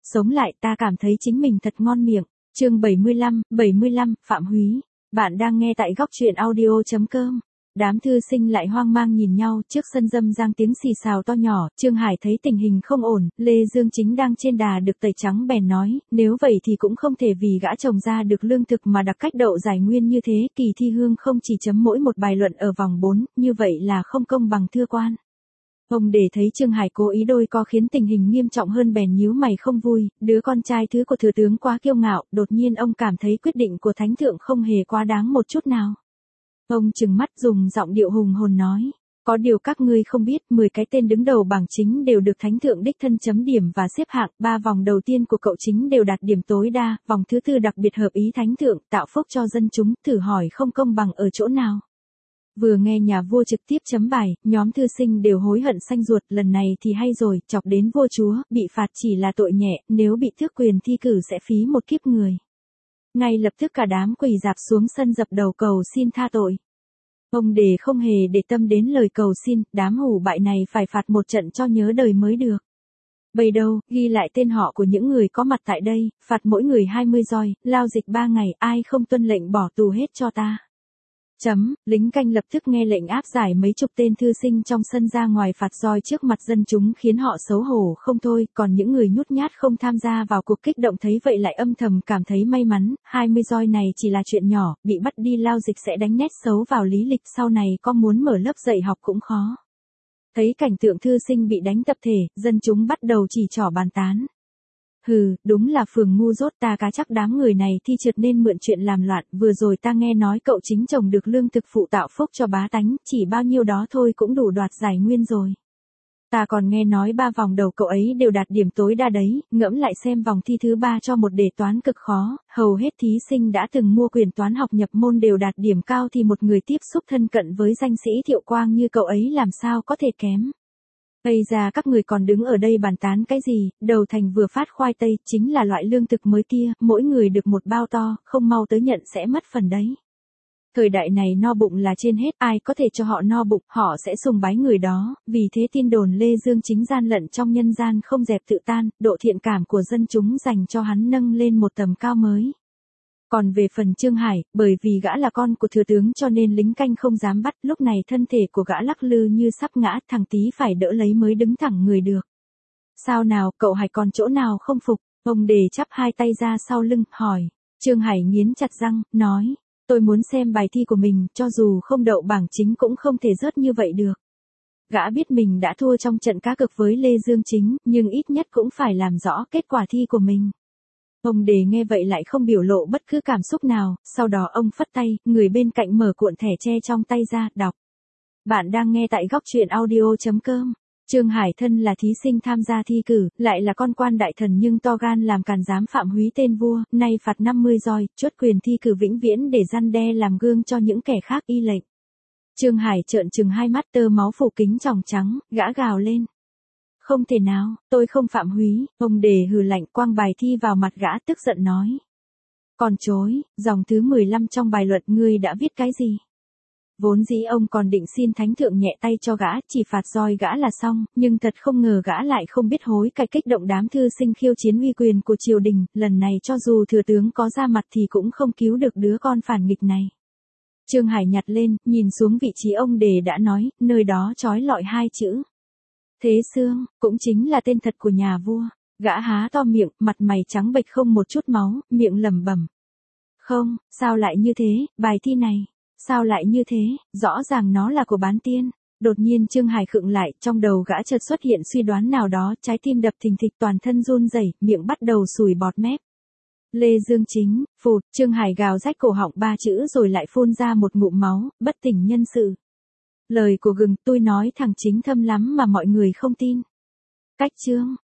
sống lại ta cảm thấy chính mình thật ngon miệng. Chương 75, Phạm Húy. Bạn đang nghe tại góc truyện audio.com. Đám thư sinh lại hoang mang nhìn nhau, trước sân râm rang tiếng xì xào to nhỏ, Trương Hải thấy tình hình không ổn, Lê Dương Chính đang trên đà được tẩy trắng bèn nói, nếu vậy thì cũng không thể vì gã trồng ra được lương thực mà đặc cách đậu giải nguyên như thế, Kỳ Thi Hương không chỉ chấm mỗi một bài luận ở vòng 4, như vậy là không công bằng thưa quan. Ông để thấy Trương Hải cố ý đôi co khiến tình hình nghiêm trọng hơn bèn nhíu mày không vui, đứa con trai thứ của thừa tướng quá kiêu ngạo, đột nhiên ông cảm thấy quyết định của thánh thượng không hề quá đáng một chút nào. Ông trừng mắt dùng giọng điệu hùng hồn nói, có điều các ngươi không biết, 10 cái tên đứng đầu bảng chính đều được thánh thượng đích thân chấm điểm và xếp hạng, 3 vòng đầu tiên của cậu chính đều đạt điểm tối đa, vòng thứ tư đặc biệt hợp ý thánh thượng, tạo phúc cho dân chúng, thử hỏi không công bằng ở chỗ nào. Vừa nghe nhà vua trực tiếp chấm bài, nhóm thư sinh đều hối hận xanh ruột, lần này thì hay rồi, chọc đến vua chúa, bị phạt chỉ là tội nhẹ, nếu bị tước quyền thi cử sẽ phí một kiếp người. Ngay lập tức cả đám quỳ rạp xuống sân dập đầu cầu xin tha tội. Ông đề không hề để tâm đến lời cầu xin, đám hủ bại này phải phạt một trận cho nhớ đời mới được. Bày đâu, ghi lại tên họ của những người có mặt tại đây, phạt mỗi người 20 roi, lao dịch 3 ngày, ai không tuân lệnh bỏ tù hết cho ta. Lính canh lập tức nghe lệnh áp giải mấy chục tên thư sinh trong sân ra ngoài phạt roi trước mặt dân chúng khiến họ xấu hổ không thôi, còn những người nhút nhát không tham gia vào cuộc kích động thấy vậy lại âm thầm cảm thấy may mắn, 20 roi này chỉ là chuyện nhỏ, bị bắt đi lao dịch sẽ đánh nét xấu vào lý lịch sau này có muốn mở lớp dạy học cũng khó. Thấy cảnh tượng thư sinh bị đánh tập thể, dân chúng bắt đầu chỉ trỏ bàn tán. Hừ, đúng là phường ngu dốt, ta cá chắc đám người này thi trượt nên mượn chuyện làm loạn, vừa rồi ta nghe nói cậu chính trồng được lương thực phụ tạo phúc cho bá tánh, chỉ bao nhiêu đó thôi cũng đủ đoạt giải nguyên rồi. Ta còn nghe nói 3 vòng đầu cậu ấy đều đạt điểm tối đa đấy, ngẫm lại xem vòng thi thứ 3 cho một đề toán cực khó, hầu hết thí sinh đã từng mua quyền toán học nhập môn đều đạt điểm cao thì một người tiếp xúc thân cận với danh sĩ Thiệu Quang như cậu ấy làm sao có thể kém. Bây giờ các người còn đứng ở đây bàn tán cái gì, đầu thành vừa phát khoai tây, chính là loại lương thực mới kia, mỗi người được một bao to, không mau tới nhận sẽ mất phần đấy. Thời đại này no bụng là trên hết, ai có thể cho họ no bụng, họ sẽ sùng bái người đó, vì thế tin đồn Lê Dương Chính gian lận trong nhân gian không dẹp tự tan, độ thiện cảm của dân chúng dành cho hắn nâng lên một tầm cao mới. Còn về phần Trương Hải, bởi vì gã là con của thừa tướng cho nên lính canh không dám bắt, lúc này thân thể của gã lắc lư như sắp ngã, thằng tí phải đỡ lấy mới đứng thẳng người được. Sao nào, cậu Hải còn chỗ nào không phục? Ông đề chắp hai tay ra sau lưng, hỏi. Trương Hải nghiến chặt răng, nói, tôi muốn xem bài thi của mình, cho dù không đậu bảng chính cũng không thể rớt như vậy được. Gã biết mình đã thua trong trận cá cược với Lê Dương Chính, nhưng ít nhất cũng phải làm rõ kết quả thi của mình. Ông đề nghe vậy lại không biểu lộ bất cứ cảm xúc nào, sau đó ông phất tay, người bên cạnh mở cuộn thẻ tre trong tay ra, đọc. Bạn đang nghe tại góc truyện audio.com. Trương Hải thân là thí sinh tham gia thi cử, lại là con quan đại thần nhưng to gan làm càn dám Phạm Húy tên vua, nay phạt 50 roi, chốt quyền thi cử vĩnh viễn để răn đe làm gương cho những kẻ khác y lệnh. Trương Hải trợn trừng hai mắt tơ máu phủ kính tròng trắng, gã gào lên. Không thể nào, tôi không Phạm Húy, ông đề hừ lạnh quăng bài thi vào mặt gã tức giận nói. Còn chối, dòng thứ 15 trong bài luận ngươi đã viết cái gì? Vốn dĩ ông còn định xin thánh thượng nhẹ tay cho gã, chỉ phạt roi gã là xong, nhưng thật không ngờ gã lại không biết hối cải kích động đám thư sinh khiêu chiến uy quyền của triều đình, lần này cho dù thừa tướng có ra mặt thì cũng không cứu được đứa con phản nghịch này. Trương Hải nhặt lên, nhìn xuống vị trí ông đề đã nói, nơi đó trói lọi 2 chữ. Thế Sương, cũng chính là tên thật của nhà vua. Gã há to miệng, mặt mày trắng bệch không một chút máu, miệng lẩm bẩm. Không, sao lại như thế, bài thi này, sao lại như thế, rõ ràng nó là của Bán Tiên. Đột nhiên Trương Hải khựng lại, trong đầu gã chợt xuất hiện suy đoán nào đó, trái tim đập thình thịch toàn thân run rẩy, miệng bắt đầu sùi bọt mép. Lê Dương Chính, phụt, Trương Hải gào rách cổ họng 3 chữ rồi lại phun ra một ngụm máu, bất tỉnh nhân sự. Lời của gừng, tôi nói thằng Chính thâm lắm mà mọi người không tin. Cách chương,